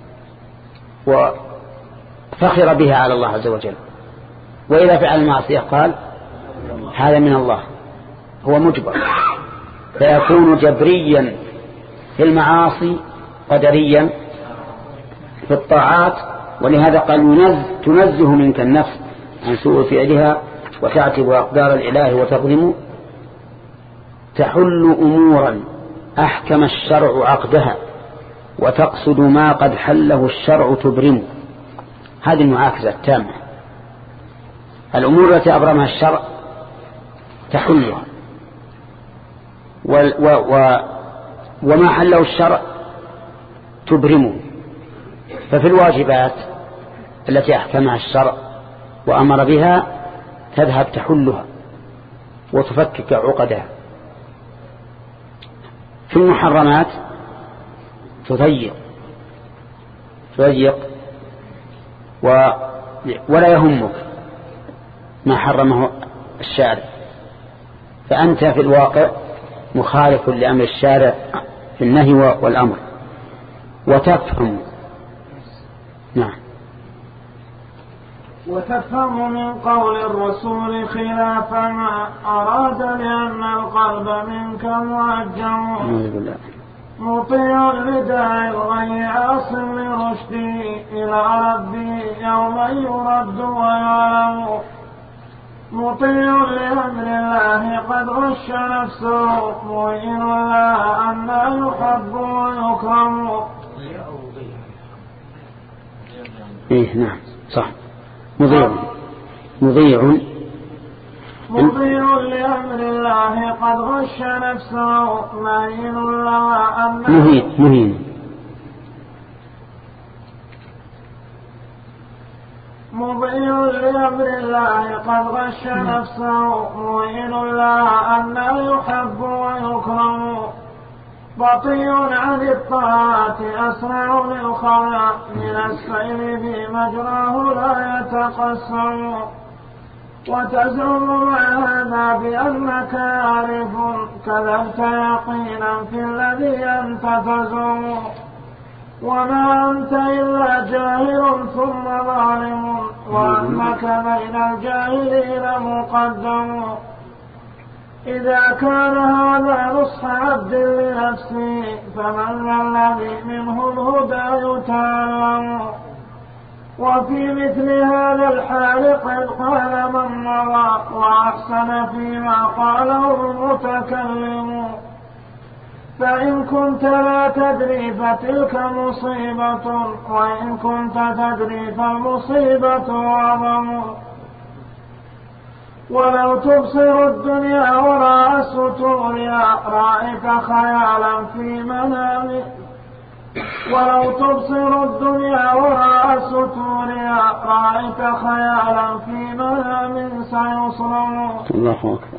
وفخر بها على الله عز وجل. وإذا فعل المعصية قال هذا من الله، هو مجبر. فيكون جبريا في المعاصي قدريا في الطاعات. ولهذا قال تنزه منك النفس عن سوء فعلها وتعتب أقدار الإله وتظلم. تحل أمورا أحكم الشرع عقدها وتقصد ما قد حله الشرع تبرم. هذه المعاكسة التامة. الأمور التي أبرمها الشرع تحلها، و و و وما حله الشرع تبرمه. ففي الواجبات التي أحكمها الشرع وأمر بها تذهب تحلها وتفكك عقدها. في المحرمات تضيق تضيق و ولا يهمك ما حرمه الشارع، فأنت في الواقع مخالف لأمر الشارع في النهي والأمر. وتفهم نعم وتفهم من قول الرسول خلاف ما أراد، لأن القلب منك موجه مطيع لداعي الغي عاصم لرشدي إلى ربي يوم يرد ويعلم. مطيع لأمر الله قد غش نفسه مؤمن لا أن يحب ويكرم. إيه نعم صح. مضيع مضيع مطيع لأمر الله قد غش نفسه مؤمن لا أن مهين مهين مطيع لأمر الله قد غش نفسه موئن لها أن يحب ويكرم بطيء عن الطاعات أسرع للخوى من السير في مجراه لا يتقسم وتزعم مع هذا بأنك عارف كذبت يقينا في الذي أنت تزعم وما أنت إلا جاهل ثم ظالم وأنك بين الجاهلين مقدم إذا كان هذا نصح عبد لنفسه فمن الذي منه الهدى يتعلم وفي مثل هذا الحال قد قال من مضى وأحسن فيما قاله المتكلم فإن كنت لا تدري فتلك مصيبة وإن كنت تدري فالمصيبة أعظم ولو تبصر الدنيا وراء ستورها رأيت خيالا في منام ولو تبصر الدنيا وراء ستورها رأيت خيالا في منام سيصرم. الله أكبر.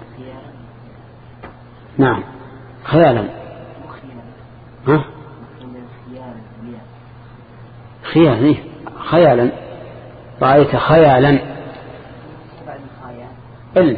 نعم خيالا. ها؟ خيالا خيالا رأيت خيالا إلا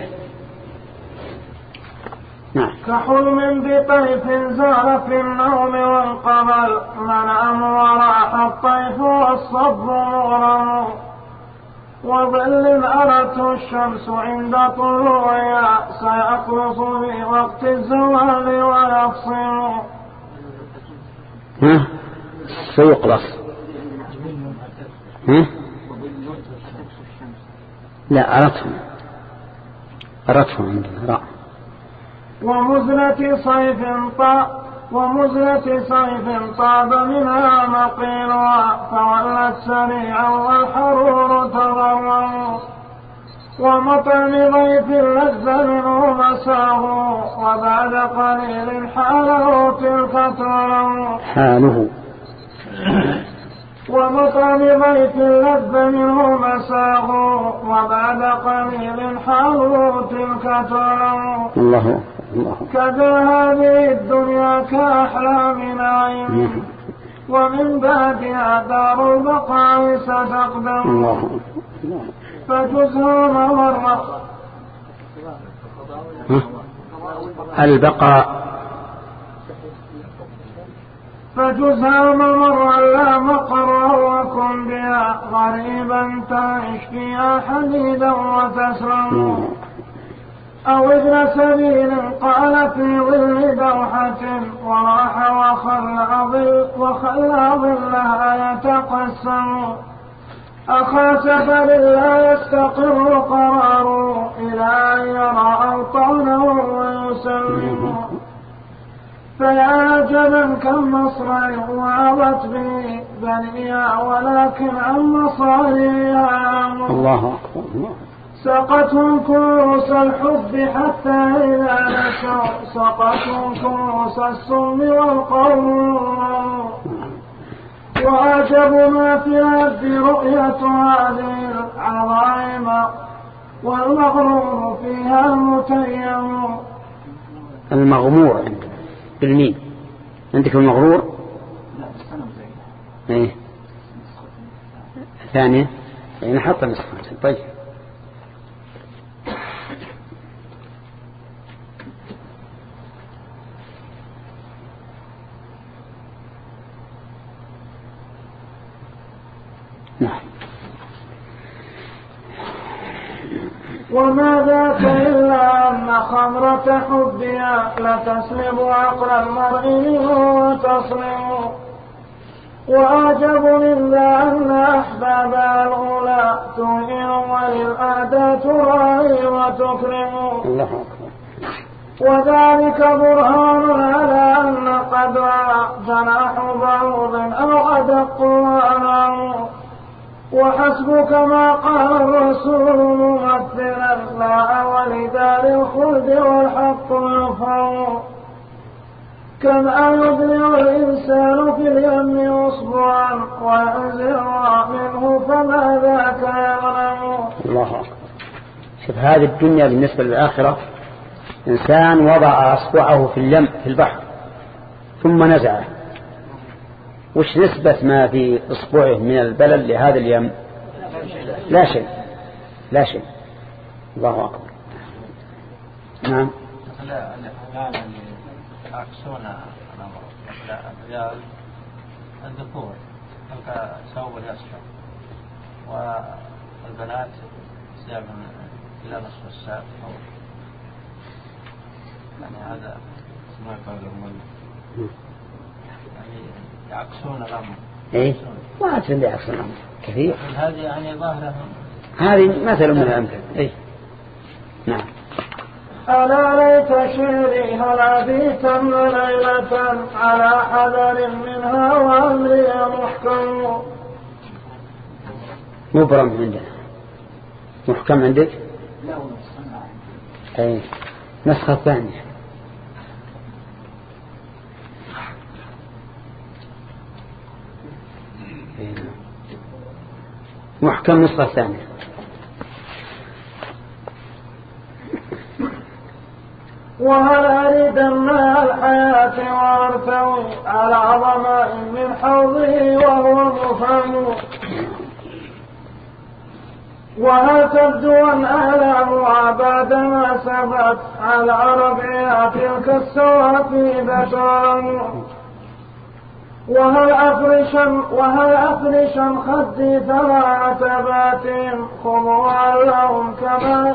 نعم. كحلم بطيف زار في النوم والقمر منام وراح الطيف والصب مغرم وظل أرته الشمس عند طلوعها سيخلص في وقت الزوال ويفصل. ها سيقلص. ها لا أردتهم أردتهم عندنا رأى. ومزلة صيف طاب ومزلة صيف طاب منها مقيلها فولت سريعا والحرور تضرم ومطعم ضيف لذ منه مساه وبعد قليل حاله تلك ترم حاله ومطعم ضيف لذ منه مساه وبعد قليل حاله تلك ترم. الله الله. كذا هذه الدنيا كأحلام نعيم ومن بعدها دار البقاء ستقدم. الله فجزها مرة البقاء فجزها مرة لا مقر وكن بها غريبا تعيش فيها حديدا وتسلم أو ابن سبيل قال في ظل دوحة وراح وخلى ظل وخلى ظلها يتقسم أخا سفر لا يستقر قراره إلى أن يرى أوطانه ويسلم فيا عجبا كم مصرع وعظت به بنيها ولكن عن مصاريها الله أكبر. سقتهم كؤوس الحب حتى إذا نشوا سقتهم كؤوس السم والقوم وأعجب ما في العبد رؤية هذه العظائم والمغرور فيها المتيم. المغمور عندك بالمين عندك المغرور ايه ثانية يعني حط نسخة. طيب نعم. وما ذاك إلا أن خمرة حبها لتسلب عقل المرء منه وتصلم وأعجب من ذا أن أحباب الأولى تهين وللأعداء تراعي وتكرم وذلك برهان على أن قدرها جناح بعوض أو أدق وأنام وحسبك ما قال الرسول ممثلا لا ولدار الخلد والحق يفهم كما يبلغ الإنسان في اليم أصبعا وينزع منه فما ذاك يغنم. الله أكبر. شوف هذه الدنيا بالنسبة للآخرة، إنسان وضع أصبعه في اليم في البحر ثم نزعه، وش نسبة ما في إصبعه من البلل لهذا اليم؟ لا شيء، لا شيء. الله أكبر. نعم. الذكور ثوب الأسفل والبنات ثياب إلى نصف الساق، يعني هذا ما قال لهم يعني يعكسون الأمر. إيه ما أتريد يعكسون الأمر كثير. هذه يعني ظاهرة، هذه مثل من الأمثلة. إيه نعم. ألا ليت شعري هل أبيتن ليلة على حذر منها وأمري محكم. مبرم عندنا، محكم عندك؟ أي نسخة ثانية. محكم نسخة ثانية. وهل أريد مع الحياة وارتوي على ظماء من حوضه وهو مفهم. وهل تبدو الآلام بعدما سبت على ربعها تلك السوافي بترم. وهل أفرشا وهل أفرشا خدي ثلاث بات خضوعا لهم كما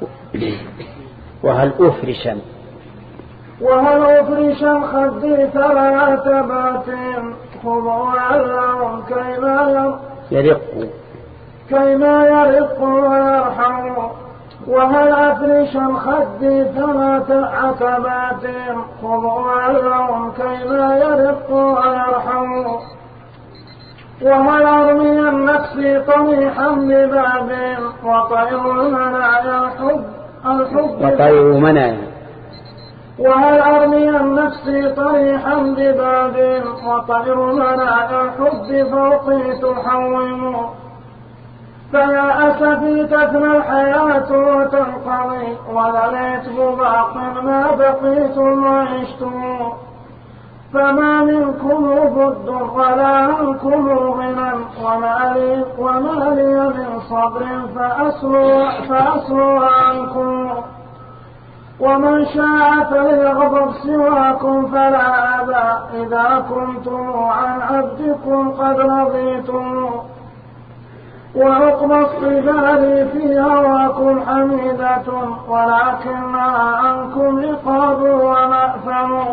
وهل أفرشا وهل أفرشا خدي ثلاث بات خضوعا لهم كيما يرق كيما يرق ويرحم. وهل أفرشا خدي ثلاث عتبات خضوعا لهم كيما يرق ويرحم. وهل أرمي النفس طميحا بباب وطير المنايا الحب الحب وطير منايا. وهل أرمي النفس طريحا بباب وطير منايا الحب فوقي تحوم. فيا أسفي تفنى الحياة وتنقضي وليت بباق ما بقيتم وعشتم. فما منكم بد ولا عنكم غنى وما لي, وما لي من صبر فأسلو, فأسلو عنكم. ومن شاء فليغضب سواكم فلا أبا إذا كنتم عن عبدكم قد رضيتم. وعقب الصبال في هواكم حميدة ولكنها عنكم عقاب ومأثم.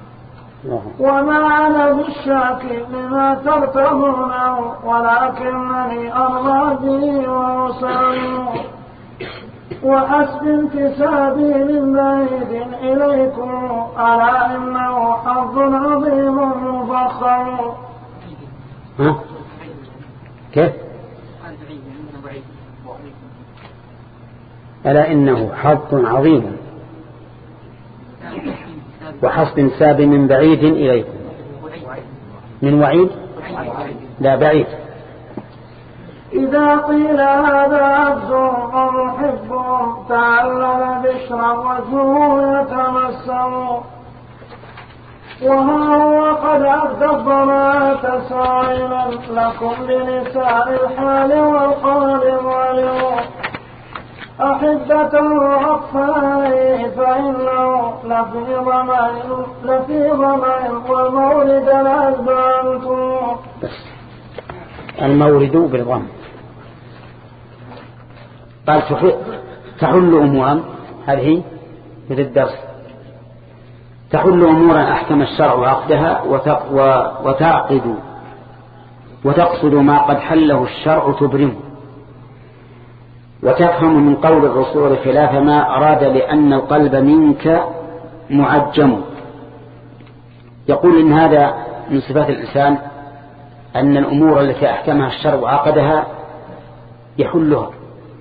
وما أنا بالشاك لما ترتمونه ولكنني أرضى به وأسلم. وحسب انتسابي من بعيد إليكم ألا إنه حظ عظيم مفخم. ها كيف؟ ألا إنه حظ عظيم وحسب انتساب من بعيد إليكم. من وعيد لا بعيد. إذا قيل هذا عبد ومحب تعلل بشرا وجهه يتمسم. وها هو قد عبد الضمات سائلا لكم بنساء الحال والقال ظالم. أحبة وعطفائه فإنه لفي ضمائن لفي ضمائن والمورد الأزبانتم. المورد بالضم. قال تحل أمورا، هذه في الدرس، تحل أمورا أحكم الشرع عقدها وتعقد وتقصد ما قد حله الشرع تبرمه. وتفهم من قول الرسول خلاف ما أراد لأن القلب منك معجم. يقول إن هذا من صفات الإنسان أن الأمور التي أحكمها الشرع عقدها يحلها،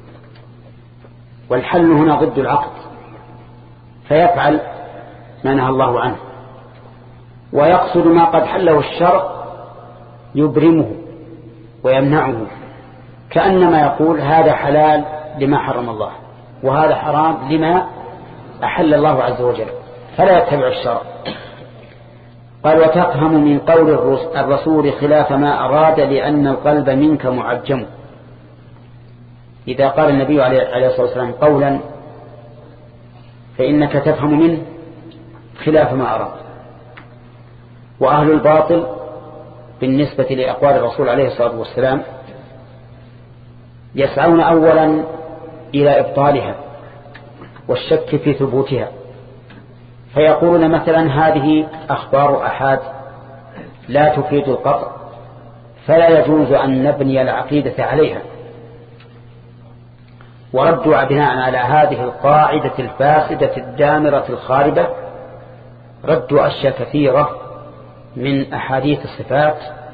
والحل هنا ضد العقد، فيفعل ما نهى الله عنه. ويقصد ما قد حله الشرع يبرمه ويمنعه، كأنما يقول هذا حلال لما حرم الله. وهذا حرام لما أحل الله عز وجل، فلا يتبع الشرع. قال وتفهم من قول الرسول خلاف ما أراد لأن القلب منك معجم. إذا قال النبي عليه الصلاة والسلام قولا فإنك تفهم منه خلاف ما أراد. وأهل الباطل بالنسبة لأقوال الرسول عليه الصلاة والسلام يسعون أولا إلى إبطالها والشك في ثبوتها، فيقولون مثلا هذه أخبار أحاد لا تفيد القطع، فلا يجوز أن نبني العقيدة عليها. وردوا بناء على هذه القاعدة الفاسدة الدامرة الخاربة ردوا أشياء كثيرة من أحاديث الصفات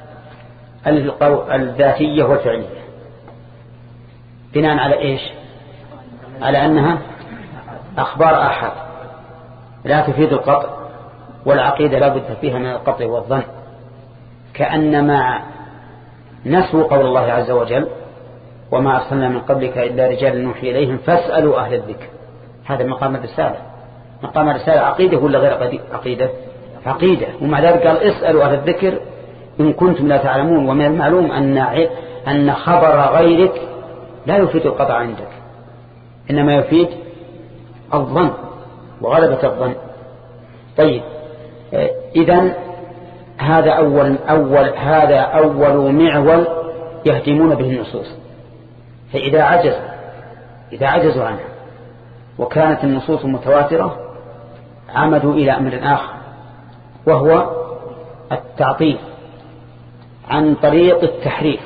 الذاتية والفعلية بناء على إيش؟ على أنها أخبار أحد لا تفيد القطع، والعقيدة لا بد فيها من القطع والظن، كأنما نسوا قول الله عز وجل وما أرسلنا من قبلك إلا رجال نوحي إليهم فاسألوا أهل الذكر. هذا مقام الرسالة. مقام الرسالة عقيدة ولا غير عقيدة؟ عقيدة. ومع ذلك قال اسألوا أهل الذكر إن كنتم لا تعلمون. ومن المعلوم أن أن خبر غيرك لا يفيد القطع عندك، إنما يفيد الظن وغلبة الظن. طيب إذن هذا أول أول هذا أول معول يهدمون به النصوص. فإذا عجز إذا عجزوا عنها وكانت النصوص متواترة عمدوا إلى أمر آخر، وهو التعطيل عن طريق التحريف.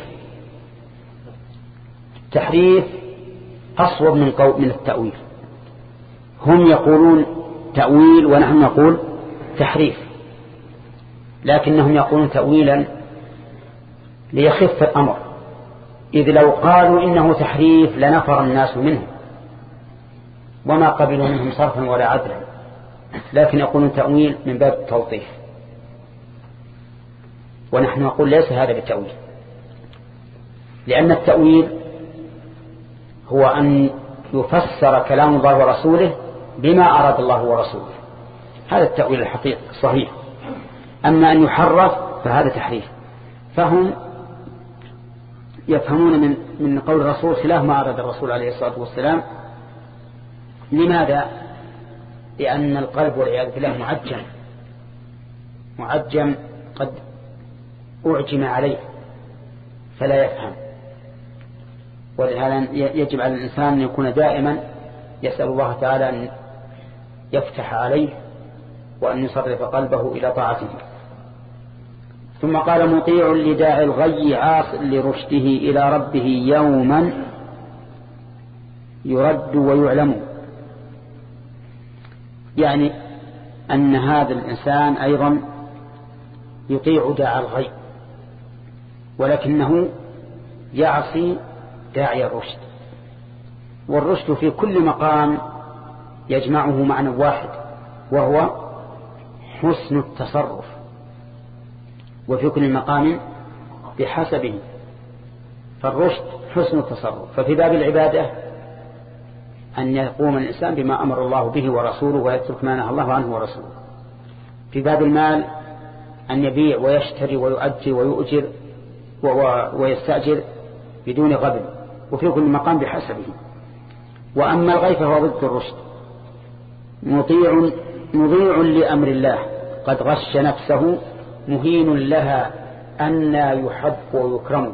التحريف أصوب من قول من التأويل. هم يقولون تأويل ونحن نقول تحريف، لكنهم يقولون تأويلا ليخف الأمر، إذ لو قالوا إنه تحريف لنفر الناس منه وما قبلوا منهم صرفا ولا عدلا، لكن يقولون تأويل من باب التوضيح، ونحن نقول ليس هذا بالتأويل، لأن التأويل هو أن يفسر كلام الله ورسوله بما أراد الله ورسوله، هذا التأويل الحقيقي الصحيح. أما أن يحرف فهذا تحريف. فهم يفهمون من من قول الرسول خلاف ما أراد الرسول عليه الصلاة والسلام. لماذا؟ لأن القلب والعياذ بالله معجم معجم قد أعجم عليه فلا يفهم. ولهذا يجب على الإنسان أن يكون دائما يسأل الله تعالى أن يفتح عليه وأن يصرف قلبه إلى طاعته. ثم قال مطيع لداعي الغي عاص لرشده إلى ربه يوما يرد ويعلم. يعني أن هذا الإنسان أيضا يطيع داعي الغي ولكنه يعصي داعي الرشد. والرشد في كل مقام يجمعه معنى واحد وهو حسن التصرف، وفي كل مقام بحسبه. فالرشد حسن التصرف. ففي باب العبادة أن يقوم الإنسان بما أمر الله به ورسوله ويترك ما نهى الله عنه ورسوله. في باب المال أن يبيع ويشتري ويؤجر ويؤجر ويستأجر بدون غبن، وفي كل مقام بحسبه. وأما الغي فهو ضد الرشد، مطيع مضيع لأمر الله قد غش نفسه مهين لها أن لا يحب ويكرم.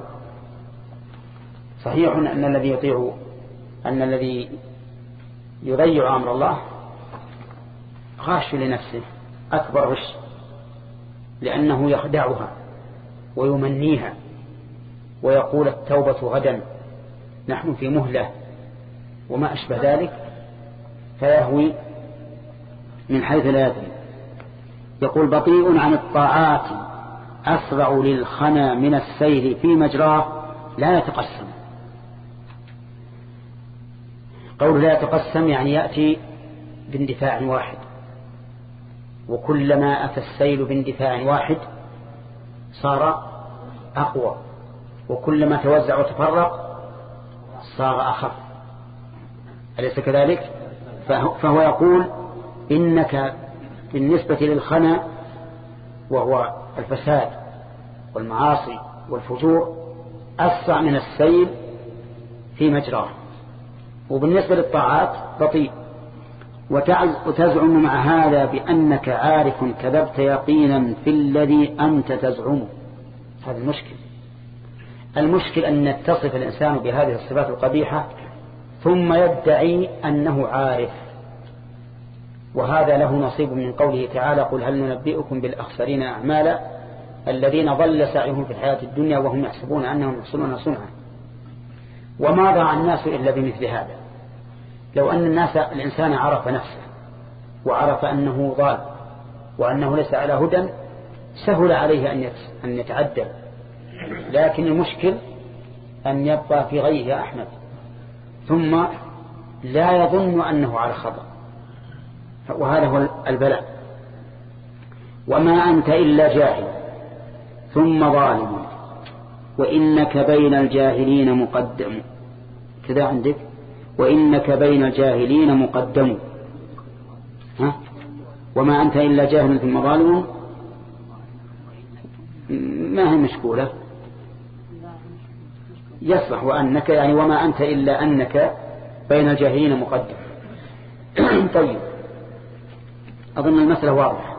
صحيح أن الذي يطيع أن الذي يضيع أمر الله غاش لنفسه أكبر غش، لأنه يخدعها ويمنيها ويقول التوبة غدا نحن في مهلة وما أشبه ذلك، فيهوي من حيث لا يدري. يقول بطيء عن الطاعات أسرع للخنا من السير في مجراه لا يتقسم. قول لا يتقسم يعني يأتي باندفاع واحد، وكلما أتى السيل باندفاع واحد صار أقوى، وكلما توزع وتفرق صار أخف. أليس كذلك؟ فهو يقول إنك بالنسبة للخنا وهو الفساد والمعاصي والفجور أسرع من السيل في مجراه، وبالنسبة للطاعات بطيء. وتزعم مع هذا بأنك عارف كذبت يقينا في الذي أنت تزعمه. هذا المشكل. المشكل أن يتصف الإنسان بهذه الصفات القبيحة ثم يدعي أنه عارف، وهذا له نصيب من قوله تعالى: قل هل ننبئكم بالأخسرين أعمالا الذين ضل سعيهم في الحياة الدنيا وهم يحسبون أنهم يحسنون صنعا. وما ضاع الناس إلا بمثل هذا. لو أن الناس الإنسان عرف نفسه وعرف أنه ضال وأنه ليس على هدى سهل عليه أن يتعدل، لكن المشكل أن يبقى في غيه يا أحمد ثم لا يظن أنه على خطأ، وهذا هو البلاء. وما أنت إلا جاهل ثم ظالم وإنك بين الجاهلين مقدم. كذا عندك وإنك بين الجاهلين مقدم. ها؟ وما أنت إلا جاهل ثم ظالم ما هي مشكولة، يصلح وأنك يعني وما أنت إلا أنك بين الجاهلين مقدم. طيب، أظن المسألة واضحة.